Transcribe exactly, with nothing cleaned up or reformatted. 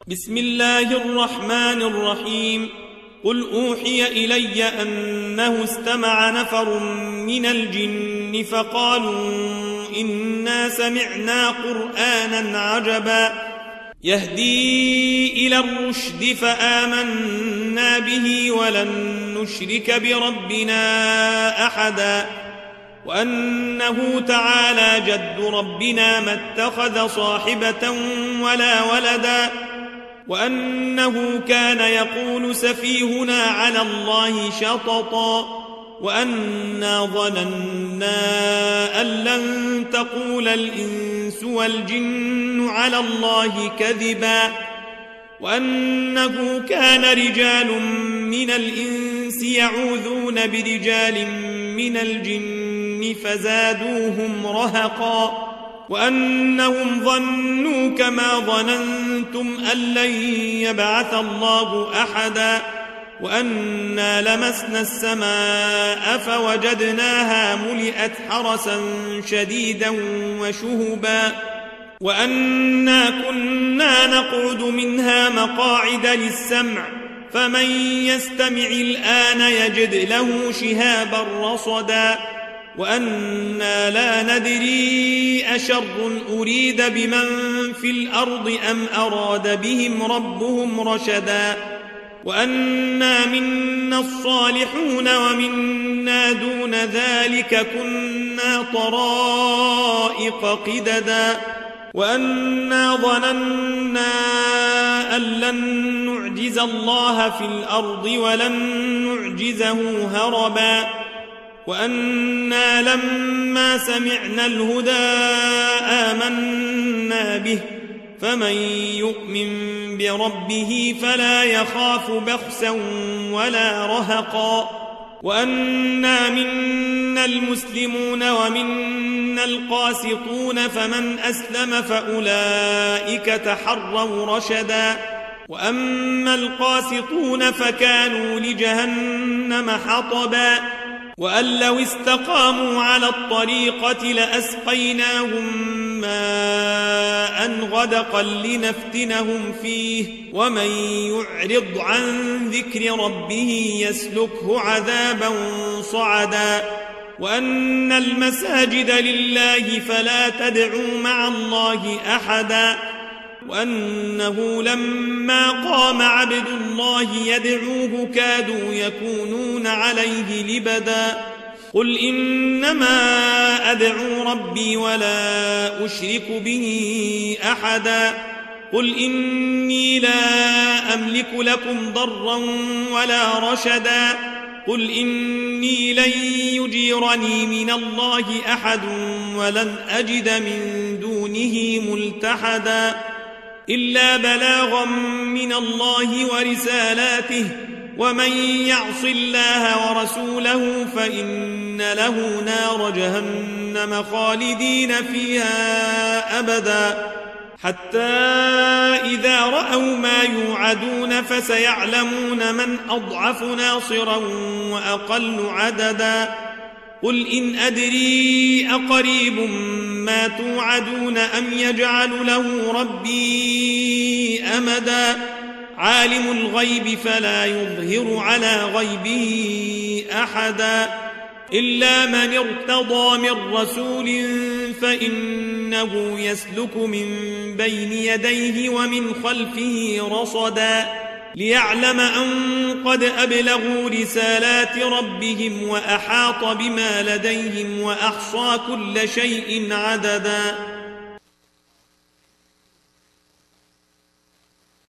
بسم الله الرحمن الرحيم. قل أوحي إلي أنه استمع نفر من الجن فقالوا إنا سمعنا قرآنا عجبا يهدي إلى الرشد فآمنا به ولن نشرك بربنا أحدا وأنه تعالى جد ربنا ما اتخذ صاحبة ولا ولدا وأنه كان يقول سفيهنا على الله شططا وأنا ظننا أن لن تقول الإنس والجن على الله كذبا وأنه كان رجال من الإنس يعوذون برجال من الجن فزادوهم رهقا وأنهم ظنوا كما ظننتم أن لن يبعث الله أحدا وأنا لمسنا السماء فوجدناها ملئت حرسا شديدا وشهبا وأنا كنا نقعد منها مقاعد للسمع فمن يستمع الآن يجد له شهابا رصدا وأنا لا ندري أشر أريد بمن في الأرض أم أراد بهم ربهم رشدا وأنا منا الصالحون ومنا دون ذلك كنا طرائق قددا وأنا ظننا أن لن نعجز الله في الأرض ولن نعجزه هربا وأنا لما سمعنا الهدى آمنا به فمن يؤمن بربه فلا يخاف بخسا ولا رهقا وأنا منا المسلمون ومنا القاسطون فمن أسلم فأولئك تحروا رشدا وأما القاسطون فكانوا لجهنم حطبا وأن لو استقاموا على الطريقة لأسقيناهم ماء غدقا لنفتنهم فيه ومن يعرض عن ذكر ربه يسلكه عذابا صعدا وأن المساجد لله فلا تدعوا مع الله أحدا وأنه لما قام عبد الله يدعوه كادوا يكونون عليه لبدا قل إنما أدعو ربي ولا أشرك به أحدا قل إني لا أملك لكم ضرا ولا رشدا قل إني لن يجيرني من الله أحد ولن أجد من دونه ملتحدا إلا بلاغا من الله ورسالاته ومن يعص الله ورسوله فإن له نار جهنم خالدين فيها أبدا حتى إذا رأوا ما يوعدون فسيعلمون من أضعف ناصرا وأقل عددا قل إن أدري أقريب ما توعدون أم يجعل له ربي أمدا عالم الغيب فلا يظهر على غيبه أحدا إلا من ارتضى من رسول فإنه يسلك من بين يديه ومن خلفه رصدا ليعلم أن قد أبلغوا رسالات ربهم وأحاط بما لديهم وأحصى كل شيء عددا